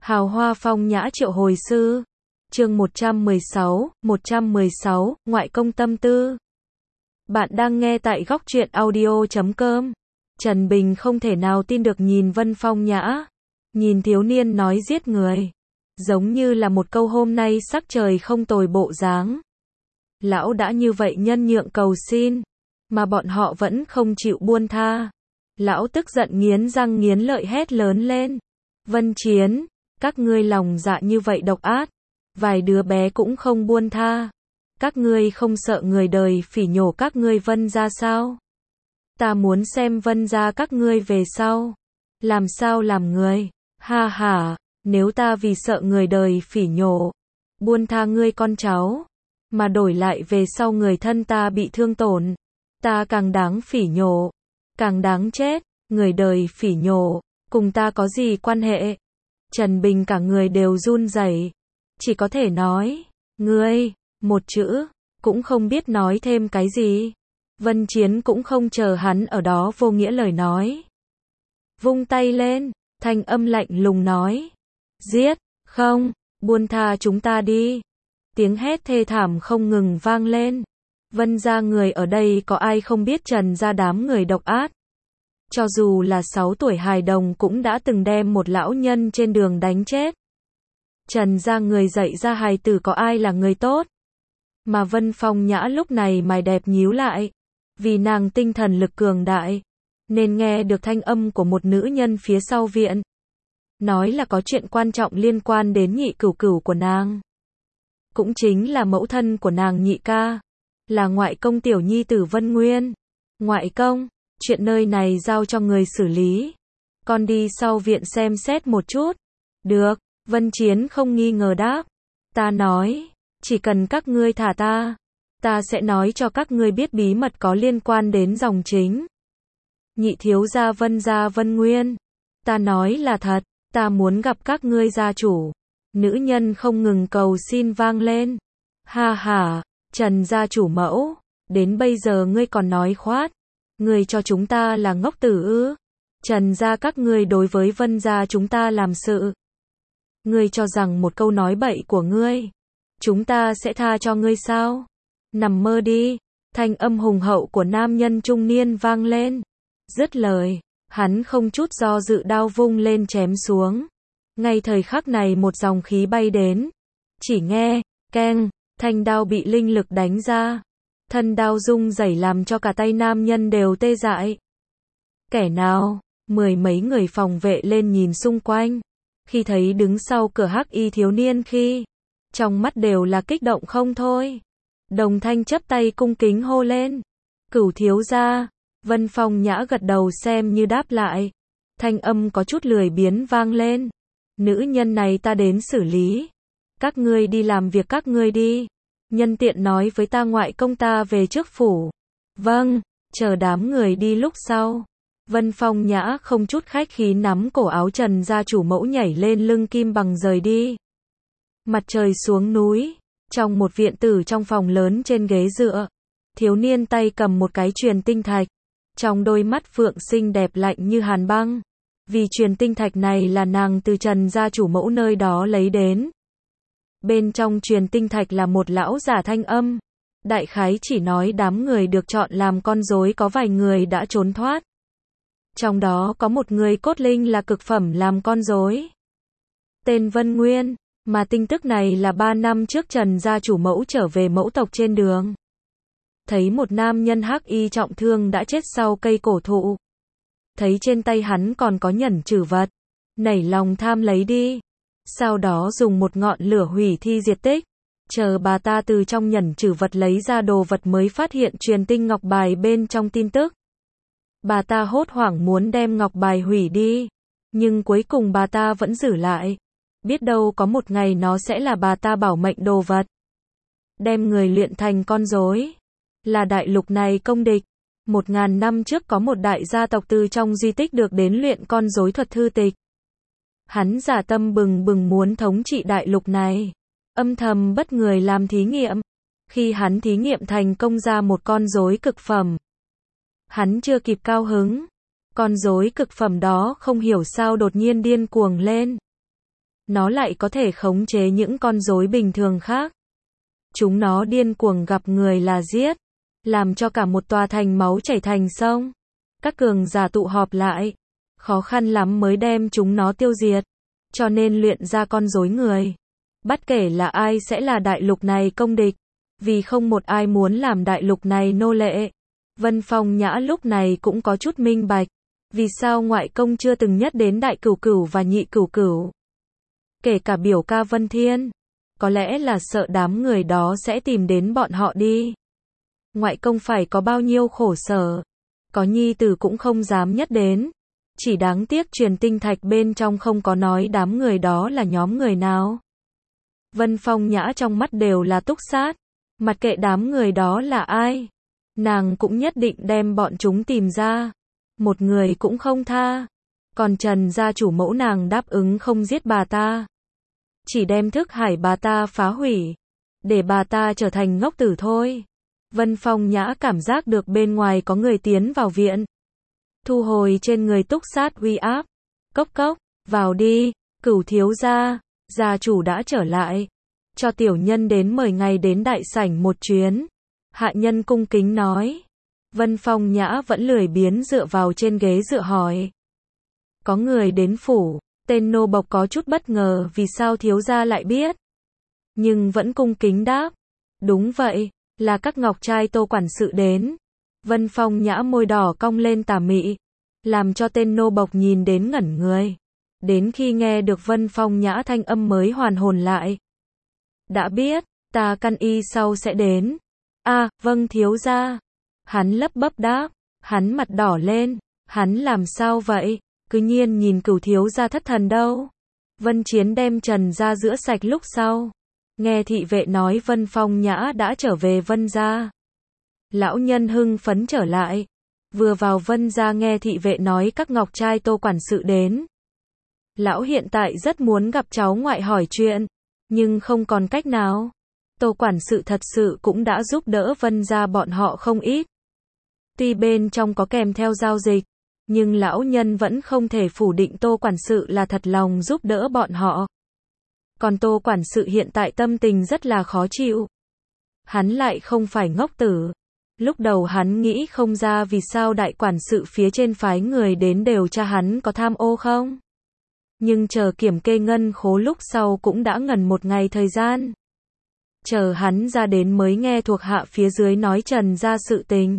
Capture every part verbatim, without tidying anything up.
Hào hoa phong nhã triệu hồi sư. Chương một trăm mười sáu, một trăm mười sáu, ngoại công tâm tư. Bạn đang nghe tại góc truyện audio chấm com. Trần Bình không thể nào tin được nhìn Vân Phong Nhã. Nhìn thiếu niên nói giết người. Giống như là một câu hôm nay sắc trời không tồi bộ dáng. Lão đã như vậy nhân nhượng cầu xin. Mà bọn họ vẫn không chịu buông tha. Lão tức giận nghiến răng nghiến lợi hét lớn lên. Vân Chiến, các ngươi lòng dạ như vậy độc ác. Vài đứa bé cũng không buông tha. Các ngươi không sợ người đời phỉ nhổ các ngươi Vân gia sao? Ta muốn xem Vân gia các ngươi về sau. Làm sao làm người? Ha ha, nếu ta vì sợ người đời phỉ nhổ, buông tha ngươi con cháu, mà đổi lại về sau người thân ta bị thương tổn, ta càng đáng phỉ nhổ, càng đáng chết, người đời phỉ nhổ, cùng ta có gì quan hệ? Trần Bình cả người đều run rẩy, chỉ có thể nói, ngươi, một chữ, cũng không biết nói thêm cái gì. Vân Chiến cũng không chờ hắn ở đó vô nghĩa lời nói. Vung tay lên, thanh âm lạnh lùng nói. Giết, không, buông tha chúng ta đi. Tiếng hét thê thảm không ngừng vang lên. Vân gia người ở đây có ai không biết Trần gia đám người độc ác. Cho dù là sáu tuổi hài đồng cũng đã từng đem một lão nhân trên đường đánh chết. Trần gia người dạy ra hài tử có ai là người tốt. Mà Vân Phong Nhã lúc này mày đẹp nhíu lại. Vì nàng tinh thần lực cường đại, nên nghe được thanh âm của một nữ nhân phía sau viện. Nói là có chuyện quan trọng liên quan đến nhị cửu cửu của nàng. Cũng chính là mẫu thân của nàng nhị ca. Là ngoại công tiểu nhi tử Vân Nguyên. Ngoại công, chuyện nơi này giao cho người xử lý. Con đi sau viện xem xét một chút. Được, Vân Chiến không nghi ngờ đáp. Ta nói, chỉ cần các ngươi thả ta. Ta sẽ nói cho các ngươi biết bí mật có liên quan đến dòng chính. Nhị thiếu gia Vân gia Vân Nguyên. Ta nói là thật, ta muốn gặp các ngươi gia chủ. Nữ nhân không ngừng cầu xin vang lên. Ha ha, Trần gia chủ mẫu, đến bây giờ ngươi còn nói khoát. Ngươi cho chúng ta là ngốc tử ư? Trần gia các ngươi đối với Vân gia chúng ta làm sự. Ngươi cho rằng một câu nói bậy của ngươi, chúng ta sẽ tha cho ngươi sao? Nằm mơ đi, thanh âm hùng hậu của nam nhân trung niên vang lên. Dứt lời, hắn không chút do dự đao vung lên chém xuống. Ngay thời khắc này một dòng khí bay đến. Chỉ nghe, keng, thanh đao bị linh lực đánh ra. Thân đao rung rẩy làm cho cả tay nam nhân đều tê dại. Kẻ nào? Mười mấy người phòng vệ lên nhìn xung quanh. Khi thấy đứng sau cửa hắc y thiếu niên khi, trong mắt đều là kích động không thôi. Đồng Thanh chắp tay cung kính hô lên. Cửu thiếu gia. Vân Phong Nhã gật đầu xem như đáp lại. Thanh âm có chút lười biếng vang lên. Nữ nhân này ta đến xử lý. Các ngươi đi làm việc các ngươi đi. Nhân tiện nói với ta ngoại công ta về trước phủ. Vâng, chờ đám người đi lúc sau. Vân Phong Nhã không chút khách khí nắm cổ áo Trần gia chủ mẫu nhảy lên lưng kim bằng rời đi. Mặt trời xuống núi. Trong một viện tử trong phòng lớn trên ghế dựa, thiếu niên tay cầm một cái truyền tinh thạch. Trong đôi mắt phượng xinh đẹp lạnh như hàn băng. Vì truyền tinh thạch này là nàng từ Trần gia chủ mẫu nơi đó lấy đến. Bên trong truyền tinh thạch là một lão giả thanh âm. Đại khái chỉ nói đám người được chọn làm con rối có vài người đã trốn thoát. Trong đó có một người cốt linh là cực phẩm làm con rối. Tên Vân Nguyên. Mà tin tức này là ba năm trước Trần gia chủ mẫu trở về mẫu tộc trên đường. Thấy một nam nhân hắc y trọng thương đã chết sau cây cổ thụ. Thấy trên tay hắn còn có nhẫn trừ vật. Nảy lòng tham lấy đi. Sau đó dùng một ngọn lửa hủy thi diệt tích. Chờ bà ta từ trong nhẫn trừ vật lấy ra đồ vật mới phát hiện truyền tinh ngọc bài bên trong tin tức. Bà ta hốt hoảng muốn đem ngọc bài hủy đi. Nhưng cuối cùng bà ta vẫn giữ lại. Biết đâu có một ngày nó sẽ là bà ta bảo mệnh đồ vật. Đem người luyện thành con rối. Là đại lục này công địch. Một ngàn năm trước có một đại gia tộc từ trong di tích được đến luyện con rối thuật thư tịch. Hắn giả tâm bừng bừng muốn thống trị đại lục này. Âm thầm bất người làm thí nghiệm. Khi hắn thí nghiệm thành công ra một con rối cực phẩm. Hắn chưa kịp cao hứng. Con rối cực phẩm đó không hiểu sao đột nhiên điên cuồng lên. nó lại có thể khống chế những con rối bình thường khác. Chúng nó điên cuồng gặp người là giết, làm cho cả một tòa thành máu chảy thành sông. Các cường giả tụ họp lại, khó khăn lắm mới đem chúng nó tiêu diệt, cho nên luyện ra con rối người. Bất kể là ai sẽ là đại lục này công địch, vì không một ai muốn làm đại lục này nô lệ. Vân Phong Nhã lúc này cũng có chút minh bạch, vì sao ngoại công chưa từng nhắc đến đại cửu cửu và nhị cửu cửu. Kể cả biểu ca Vân Thiên, có lẽ là sợ đám người đó sẽ tìm đến bọn họ đi. Ngoại công phải có bao nhiêu khổ sở, có nhi tử cũng không dám nhắc đến. Chỉ đáng tiếc truyền tinh thạch bên trong không có nói đám người đó là nhóm người nào. Vân Phong Nhã trong mắt đều là túc sát, mặc kệ đám người đó là ai, nàng cũng nhất định đem bọn chúng tìm ra, một người cũng không tha. Còn Trần gia chủ mẫu nàng đáp ứng không giết bà ta, chỉ đem thức hải bà ta phá hủy, để bà ta trở thành ngốc tử thôi. Vân Phong Nhã cảm giác được bên ngoài có người tiến vào viện, thu hồi trên người túc sát uy áp. Cốc cốc, vào đi, Cửu thiếu gia, gia chủ đã trở lại, cho tiểu nhân đến mời ngài đến đại sảnh một chuyến. Hạ nhân cung kính nói. Vân Phong Nhã vẫn lười biếng dựa vào trên ghế dựa hỏi. Có người đến phủ, tên nô bộc có chút bất ngờ vì sao thiếu gia lại biết. Nhưng vẫn cung kính đáp. Đúng vậy, là các ngọc trai Tô quản sự đến. Vân Phong Nhã môi đỏ cong lên tà mị, làm cho tên nô bộc nhìn đến ngẩn người. Đến khi nghe được Vân Phong Nhã thanh âm mới hoàn hồn lại. Đã biết, ta căn y sau sẽ đến. A, à, vâng thiếu gia. Hắn lấp bấp đáp, hắn mặt đỏ lên, hắn làm sao vậy, cứ nhiên nhìn Cửu thiếu gia thất thần đâu. Vân Chiến đem Trần gia rửa sạch lúc sau, nghe thị vệ nói Vân Phong Nhã đã trở về Vân gia. Lão nhân hưng phấn trở lại, vừa vào Vân gia nghe thị vệ nói các ngọc trai Tô quản sự đến. Lão hiện tại rất muốn gặp cháu ngoại hỏi chuyện, nhưng không còn cách nào. Tô quản sự thật sự cũng đã giúp đỡ Vân gia bọn họ không ít. Tuy bên trong có kèm theo giao dịch, nhưng lão nhân vẫn không thể phủ định Tô quản sự là thật lòng giúp đỡ bọn họ. Còn Tô quản sự hiện tại tâm tình rất là khó chịu. Hắn lại không phải ngốc tử. Lúc đầu hắn nghĩ không ra vì sao đại quản sự phía trên phái người đến điều tra hắn có tham ô không. Nhưng chờ kiểm kê ngân khố lúc sau cũng đã ngần một ngày thời gian. Chờ hắn ra đến mới nghe thuộc hạ phía dưới nói Trần gia sự tình.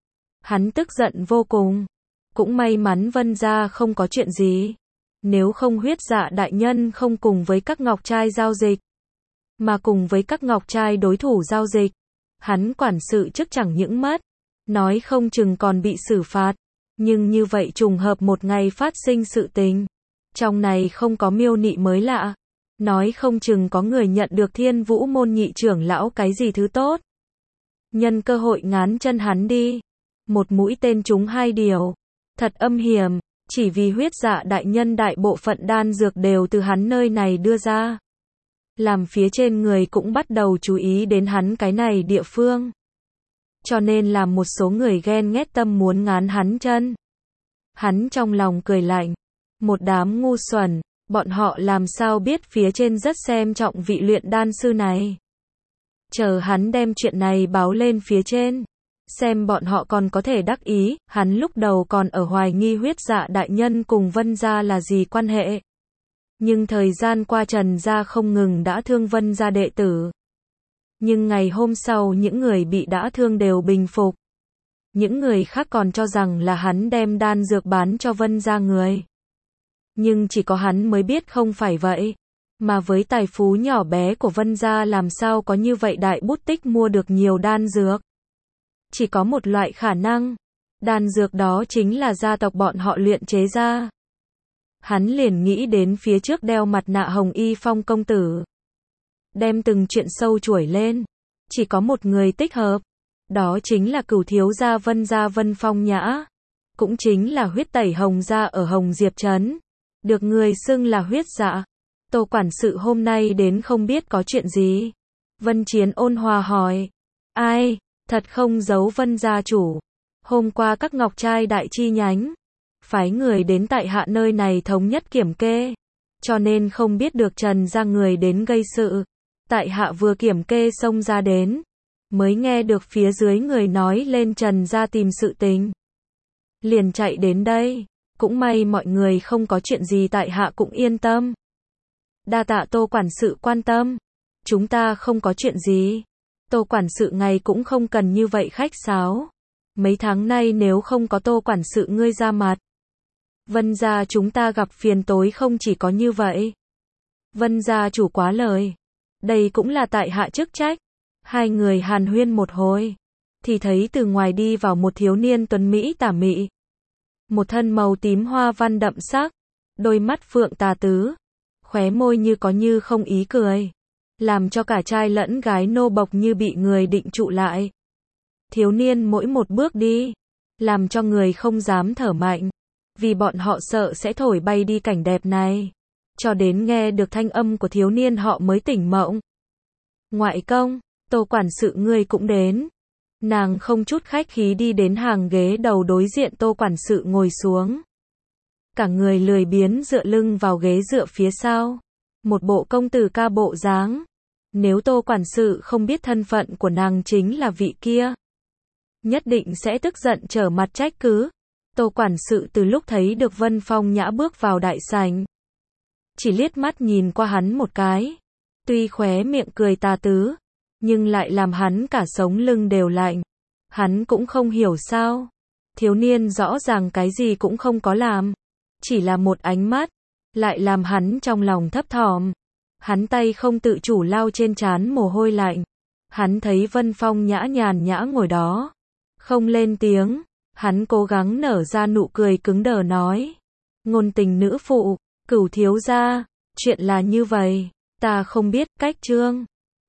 Hắn tức giận vô cùng. Cũng may mắn Vân gia không có chuyện gì. Nếu không huyết dạ đại nhân không cùng với các ngọc trai giao dịch, mà cùng với các ngọc trai đối thủ giao dịch, hắn quản sự chức chẳng những mất, nói không chừng còn bị xử phạt. Nhưng như vậy trùng hợp một ngày phát sinh sự tình. Trong này không có miêu nị mới lạ. Nói không chừng có người nhận được Thiên Vũ môn nhị trưởng lão cái gì thứ tốt. Nhân cơ hội ngán chân hắn đi. Một mũi tên trúng hai điều. Thật âm hiểm, chỉ vì huyết dạ đại nhân đại bộ phận đan dược đều từ hắn nơi này đưa ra. Làm phía trên người cũng bắt đầu chú ý đến hắn cái này địa phương. Cho nên làm một số người ghen ghét tâm muốn ngán hắn chân. Hắn trong lòng cười lạnh. Một đám ngu xuẩn. Bọn họ làm sao biết phía trên rất xem trọng vị luyện đan sư này. Chờ hắn đem chuyện này báo lên phía trên, xem bọn họ còn có thể đắc ý. Hắn lúc đầu còn ở hoài nghi huyết dạ đại nhân cùng Vân gia là gì quan hệ. Nhưng thời gian qua Trần gia không ngừng đã thương Vân gia đệ tử. Nhưng ngày hôm sau những người bị đã thương đều bình phục. Những người khác còn cho rằng là hắn đem đan dược bán cho Vân gia người. Nhưng chỉ có hắn mới biết không phải vậy. Mà với tài phú nhỏ bé của Vân gia làm sao có như vậy đại bút tích mua được nhiều đan dược. Chỉ có một loại khả năng. Đan dược đó chính là gia tộc bọn họ luyện chế ra. Hắn liền nghĩ đến phía trước đeo mặt nạ hồng y Phong công tử. Đem từng chuyện sâu chuỗi lên. Chỉ có một người tích hợp. Đó chính là Cửu thiếu gia Vân gia Vân Phong Nhã. Cũng chính là huyết tẩy hồng gia ở Hồng Diệp Trấn. Được người xưng là huyết dạ. Tô quản sự hôm nay đến không biết có chuyện gì. Vân Chiến ôn hòa hỏi. Ai, thật không giấu Vân gia chủ. Hôm qua các ngọc trai đại chi nhánh phái người đến tại hạ nơi này thống nhất kiểm kê. cho nên không biết được Trần gia người đến gây sự. Tại hạ vừa kiểm kê xông ra đến, mới nghe được phía dưới người nói lên Trần gia tìm sự tình. Liền chạy đến đây, cũng may mọi người không có chuyện gì, tại hạ cũng yên tâm. Đa tạ Tô quản sự quan tâm, chúng ta không có chuyện gì. Tô quản sự ngài cũng không cần như vậy khách sáo. Mấy tháng nay nếu không có Tô quản sự ngươi ra mặt, Vân gia chúng ta gặp phiền tối không chỉ có như vậy. Vân gia chủ quá lời, đây cũng là tại hạ chức trách. Hai người hàn huyên một hồi, thì thấy từ ngoài đi vào một thiếu niên tuấn mỹ tà mị. Một thân màu tím hoa văn đậm sắc, đôi mắt phượng tà tứ, khóe môi như có như không ý cười, làm cho cả trai lẫn gái nô bộc như bị người định trụ lại. Thiếu niên mỗi một bước đi, làm cho người không dám thở mạnh, vì bọn họ sợ sẽ thổi bay đi cảnh đẹp này. Cho đến nghe được thanh âm của thiếu niên họ mới tỉnh mộng. Ngoại công, Tô quản sự ngươi cũng đến. Nàng không chút khách khí đi đến hàng ghế đầu đối diện Tô quản sự ngồi xuống. Cả người lười biếng dựa lưng vào ghế dựa phía sau. Một bộ công tử ca bộ dáng. Nếu Tô quản sự không biết thân phận của nàng chính là vị kia, nhất định sẽ tức giận trở mặt trách cứ. Tô quản sự từ lúc thấy được Vân Phong Nhã bước vào đại sảnh, chỉ liếc mắt nhìn qua hắn một cái. Tuy khóe miệng cười tà tứ, nhưng lại làm hắn cả sống lưng đều lạnh. Hắn cũng không hiểu sao. Thiếu niên rõ ràng cái gì cũng không có làm. Chỉ là một ánh mắt, lại làm hắn trong lòng thấp thỏm. Hắn tay không tự chủ lau trên trán mồ hôi lạnh. Hắn thấy Vân Phong Nhã nhàn nhã ngồi đó, không lên tiếng. Hắn cố gắng nở ra nụ cười cứng đờ nói. Ngôn tình nữ phụ, Cửu thiếu gia, chuyện là như vậy. Ta không biết, cách trương.